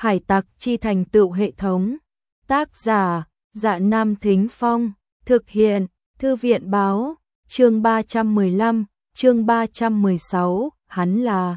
Hải tặc chi thành tựu hệ thống. Tác giả: Dạ Nam Thính Phong. Thực hiện: Thư viện báo. Chương 315, chương 316, hắn là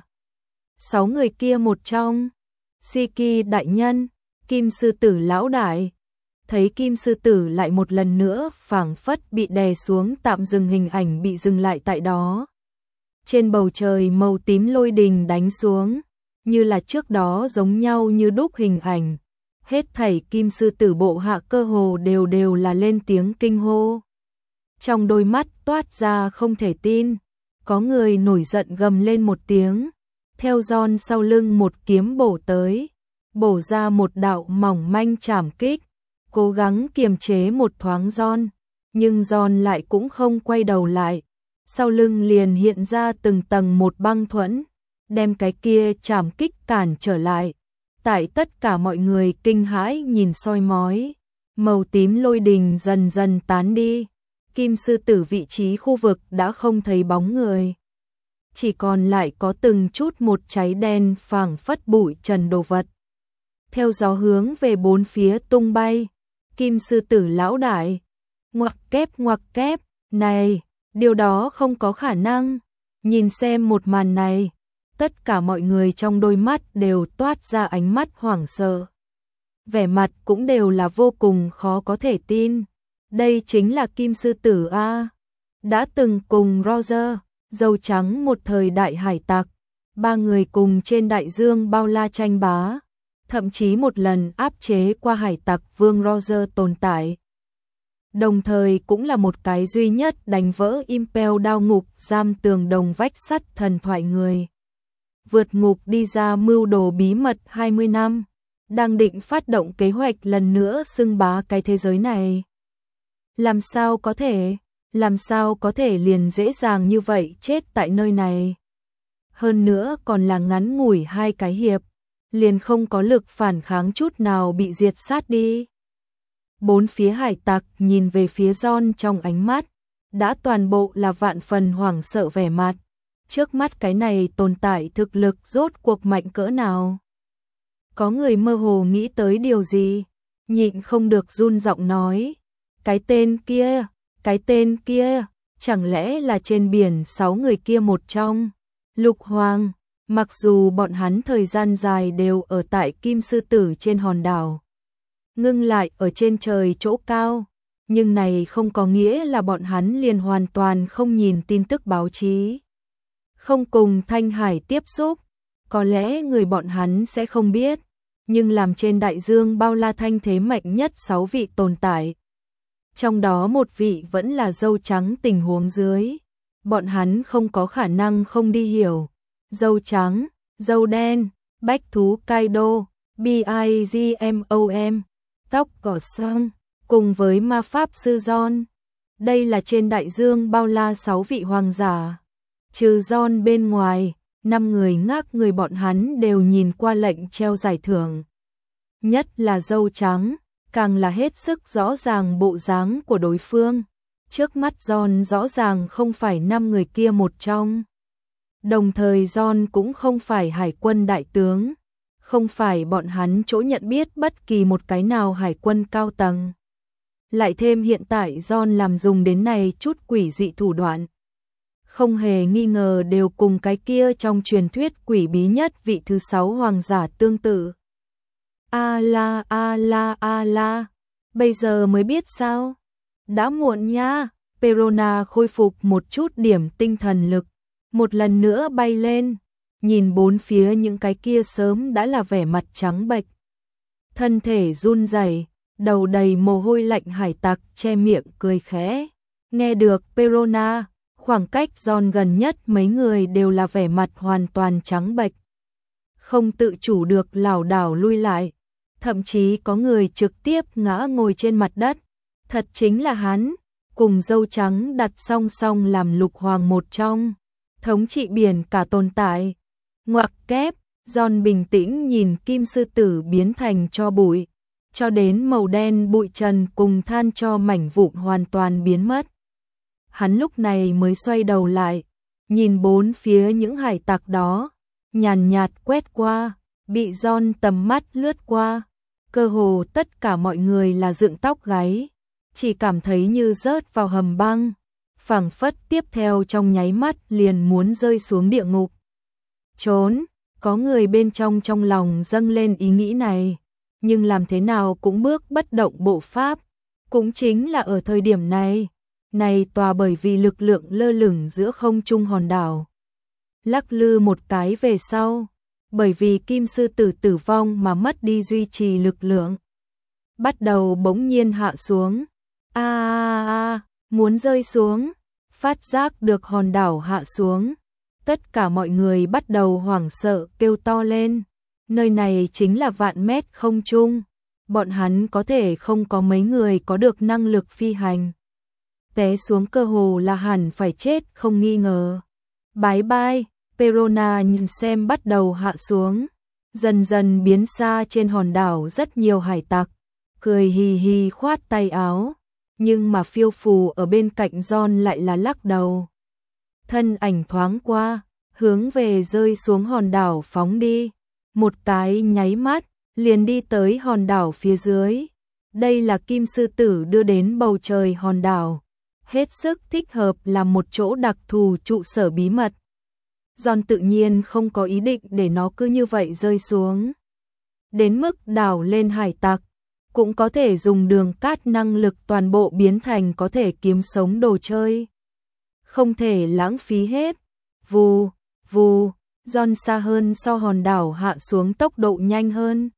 6 người kia một trong. Shiki đại nhân, Kim sư tử lão đại. Thấy Kim sư tử lại một lần nữa phảng phất bị đè xuống, tạm dừng, hình ảnh bị dừng lại tại đó. Trên bầu trời màu tím lôi đình đánh xuống, như là trước đó giống nhau như đúc hình ảnh. Hết thảy Kim sư tử bộ hạ cơ hồ đều là lên tiếng kinh hô. Trong đôi mắt toát ra không thể tin, có người nổi giận gầm lên một tiếng, theo John sau lưng một kiếm bổ tới, bổ ra một đạo mỏng manh trảm kích, cố gắng kiềm chế một thoáng John, nhưng John lại cũng không quay đầu lại, sau lưng liền hiện ra từng tầng một băng thuẫn, đem cái kia trảm kích cản trở lại. Tại tất cả mọi người kinh hãi nhìn soi mói, màu tím lôi đình dần dần tán đi. Kim sư tử vị trí khu vực đã không thấy bóng người, chỉ còn lại có từng chút một cháy đen phảng phất bụi trần đồ vật, theo gió hướng về bốn phía tung bay. Kim sư tử lão đại, ngoặc kép, này, điều đó không có khả năng. Nhìn xem một màn này, tất cả mọi người trong đôi mắt đều toát ra ánh mắt hoảng sợ, vẻ mặt cũng đều là vô cùng khó có thể tin. Đây chính là Kim sư tử a, đã từng cùng Roger, dâu trắng một thời đại hải tặc, ba người cùng trên đại dương bao la tranh bá, thậm chí một lần áp chế qua hải tặc vương Roger tồn tại. Đồng thời cũng là một cái duy nhất đánh vỡ Impel đao ngục giam tường đồng vách sắt thần thoại người. Vượt ngục đi ra mưu đồ bí mật 20 năm, đang định phát động kế hoạch lần nữa xưng bá cái thế giới này. Làm sao có thể liền dễ dàng như vậy chết tại nơi này. Hơn nữa còn là ngắn ngủi 2 cái hiệp, liền không có lực phản kháng chút nào bị diệt sát đi. Bốn phía hải tặc nhìn về phía John trong ánh mắt, đã toàn bộ là vạn phần hoảng sợ vẻ mặt. Trước mắt cái này tồn tại thực lực rốt cuộc mạnh cỡ nào. Có người mơ hồ nghĩ tới điều gì, nhịn không được run giọng nói. Cái tên kia, chẳng lẽ là trên biển 6 người kia một trong. Lục Hoàng, mặc dù bọn hắn thời gian dài đều ở tại Kim sư tử trên hòn đảo, ngưng lại ở trên trời chỗ cao, nhưng này không có nghĩa là bọn hắn liền hoàn toàn không nhìn tin tức báo chí, không cùng Thanh Hải tiếp xúc. Có lẽ người bọn hắn sẽ không biết, nhưng làm trên đại dương bao la thanh thế mạnh nhất 6 vị tồn tại, trong đó một vị vẫn là dâu trắng tình huống dưới, bọn hắn không có khả năng không đi hiểu. Dâu trắng, dâu đen, bách thú Kaido, Bigmom, tóc cỏ xanh, cùng với ma pháp sư John. Đây là trên đại dương bao la 6 vị hoàng giả. Trừ John bên ngoài, 5 người ngác người bọn hắn đều nhìn qua lệnh treo giải thưởng. Nhất là dâu trắng, càng là hết sức rõ ràng bộ dáng của đối phương. Trước mắt John rõ ràng không phải 5 người kia một trong. Đồng thời John cũng không phải hải quân đại tướng, không phải bọn hắn chỗ nhận biết bất kỳ một cái nào hải quân cao tầng. Lại thêm hiện tại John làm dùng đến này chút quỷ dị thủ đoạn, không hề nghi ngờ đều cùng cái kia trong truyền thuyết quỷ bí nhất vị thứ 6 hoàng giả tương tự. A la, bây giờ mới biết sao? Đã muộn nha. Perona khôi phục một chút điểm tinh thần lực, một lần nữa bay lên, nhìn bốn phía những cái kia sớm đã là vẻ mặt trắng bệch, thân thể run rẩy, đầu đầy mồ hôi lạnh hải tặc che miệng cười khẽ. Nghe được Perona, khoảng cách John gần nhất mấy người đều là vẻ mặt hoàn toàn trắng bệch, không tự chủ được lảo đảo lui lại, thậm chí có người trực tiếp ngã ngồi trên mặt đất. Thật chính là hắn, cùng dâu trắng đặt song song làm lục hoàng một trong, thống trị biển cả tồn tại. Ngoặc kép, John bình tĩnh nhìn Kim sư tử biến thành tro bụi, cho đến màu đen bụi trần cùng than cho mảnh vụn hoàn toàn biến mất. Hắn lúc này mới xoay đầu lại, nhìn bốn phía những hải tặc đó, nhàn nhạt quét qua, bị John tầm mắt lướt qua, cơ hồ tất cả mọi người là dựng tóc gáy, chỉ cảm thấy như rớt vào hầm băng, phảng phất tiếp theo trong nháy mắt liền muốn rơi xuống địa ngục. Trốn, có người bên trong lòng dâng lên ý nghĩ này, nhưng làm thế nào cũng bước bất động bộ pháp, cũng chính là ở thời điểm này tòa bởi vì lực lượng lơ lửng giữa không trung hòn đảo. Lắc lư một cái về sau, bởi vì kim sư tử tử vong mà mất đi duy trì lực lượng. Bắt đầu bỗng nhiên hạ xuống, muốn rơi xuống, phát giác được hòn đảo hạ xuống. Tất cả mọi người bắt đầu hoảng sợ kêu to lên, nơi này chính là vạn mét không trung, bọn hắn có thể không có mấy người có được năng lực phi hành. Té xuống cơ hồ là hẳn phải chết không nghi ngờ. Bye bye, Perona nhìn xem bắt đầu hạ xuống, dần dần biến xa trên hòn đảo rất nhiều hải tặc, cười hì hì khoát tay áo, nhưng mà phiêu phù ở bên cạnh John lại là lắc đầu. Thân ảnh thoáng qua, hướng về rơi xuống hòn đảo phóng đi, một cái nháy mắt, liền đi tới hòn đảo phía dưới. Đây là kim sư tử đưa đến bầu trời hòn đảo, hết sức thích hợp làm một chỗ đặc thù trụ sở bí mật. John tự nhiên không có ý định để nó cứ như vậy rơi xuống. Đến mức đảo lên hải tặc, cũng có thể dùng đường cát năng lực toàn bộ biến thành có thể kiếm sống đồ chơi. Không thể lãng phí hết. Vù, vù, John xa hơn so hòn đảo hạ xuống tốc độ nhanh hơn.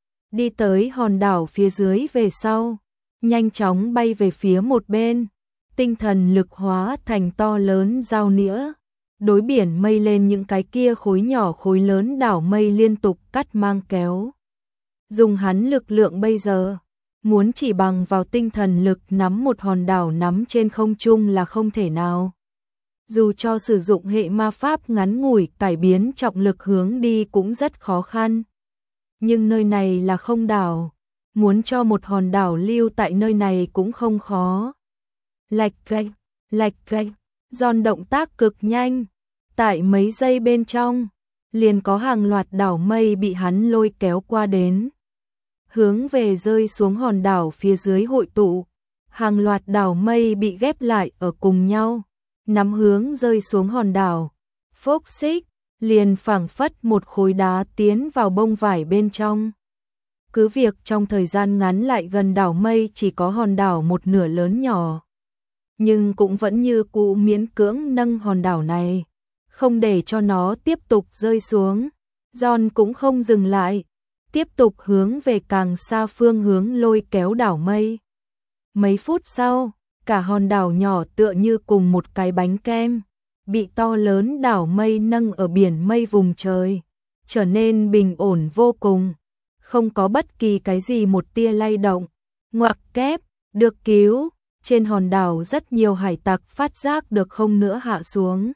Đi tới hòn đảo phía dưới về sau, nhanh chóng bay về phía một bên, tinh thần lực hóa thành to lớn dao nĩa, đối biển mây lên những cái kia khối nhỏ khối lớn đảo mây liên tục cắt mang kéo. Dùng hắn lực lượng bây giờ, muốn chỉ bằng vào tinh thần lực nắm một hòn đảo nắm trên không trung là không thể nào. Dù cho sử dụng hệ ma pháp ngắn ngủi cải biến trọng lực hướng đi cũng rất khó khăn. Nhưng nơi này là không đảo, muốn cho một hòn đảo lưu tại nơi này cũng không khó. Lạch cạch, John động tác cực nhanh, tại mấy giây bên trong, liền có hàng loạt đảo mây bị hắn lôi kéo qua đến. Hướng về rơi xuống hòn đảo phía dưới hội tụ, hàng loạt đảo mây bị ghép lại ở cùng nhau, nắm hướng rơi xuống hòn đảo. Phốc xích, liền phảng phất một khối đá tiến vào bông vải bên trong. Cứ việc trong thời gian ngắn lại gần đảo mây chỉ có hòn đảo một nửa lớn nhỏ, nhưng cũng vẫn như cũ miễn cưỡng nâng hòn đảo này, không để cho nó tiếp tục rơi xuống. John cũng không dừng lại, tiếp tục hướng về càng xa phương hướng lôi kéo đảo mây. Mấy phút sau, cả hòn đảo nhỏ tựa như cùng một cái bánh kem, bị to lớn đảo mây nâng ở biển mây vùng trời, trở nên bình ổn vô cùng, không có bất kỳ cái gì một tia lay động. Ngoặc kép, được cứu, trên hòn đảo rất nhiều hải tặc phát giác được không nữa hạ xuống.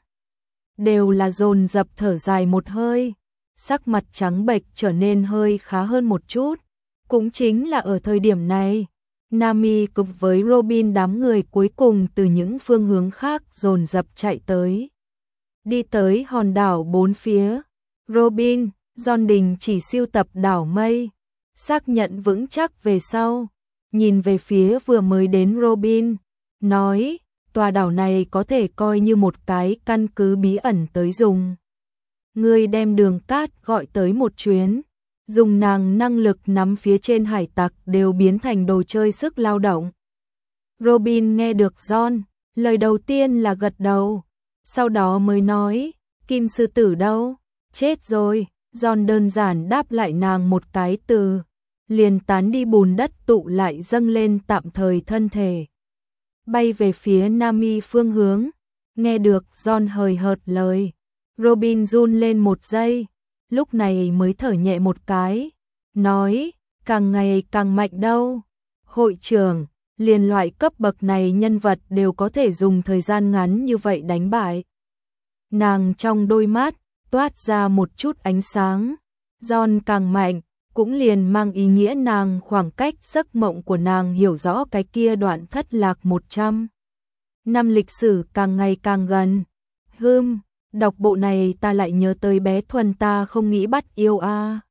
Đều là dồn dập thở dài một hơi, sắc mặt trắng bệch trở nên hơi khá hơn một chút. Cũng chính là ở thời điểm này, Nami cùng với Robin đám người cuối cùng từ những phương hướng khác dồn dập chạy tới. Đi tới hòn đảo bốn phía, Robin, John đình chỉ siêu tập đảo mây, xác nhận vững chắc về sau, nhìn về phía vừa mới đến Robin, nói, tòa đảo này có thể coi như một cái căn cứ bí ẩn tới dùng. Ngươi đem Đường Cát gọi tới một chuyến, dùng nàng năng lực nắm phía trên hải tặc đều biến thành đồ chơi sức lao động. Robin nghe được John, lời đầu tiên là gật đầu, sau đó mới nói, Kim sư tử đâu? Chết rồi. John đơn giản đáp lại nàng một cái từ, liền tán đi bùn đất tụ lại dâng lên tạm thời thân thể. Bay về phía Nami phương hướng, nghe được John hời hợt lời. Robin run lên một giây, lúc này mới thở nhẹ một cái, nói, càng ngày càng mạnh đâu. Hội trưởng, liền loại cấp bậc này nhân vật đều có thể dùng thời gian ngắn như vậy đánh bại. Nàng trong đôi mắt, toát ra một chút ánh sáng. John càng mạnh, cũng liền mang ý nghĩa nàng khoảng cách giấc mộng của nàng hiểu rõ cái kia đoạn thất lạc 100 năm lịch sử càng ngày càng gần. Đọc bộ này ta lại nhớ tới bé Thuần ta không nghĩ bắt yêu a.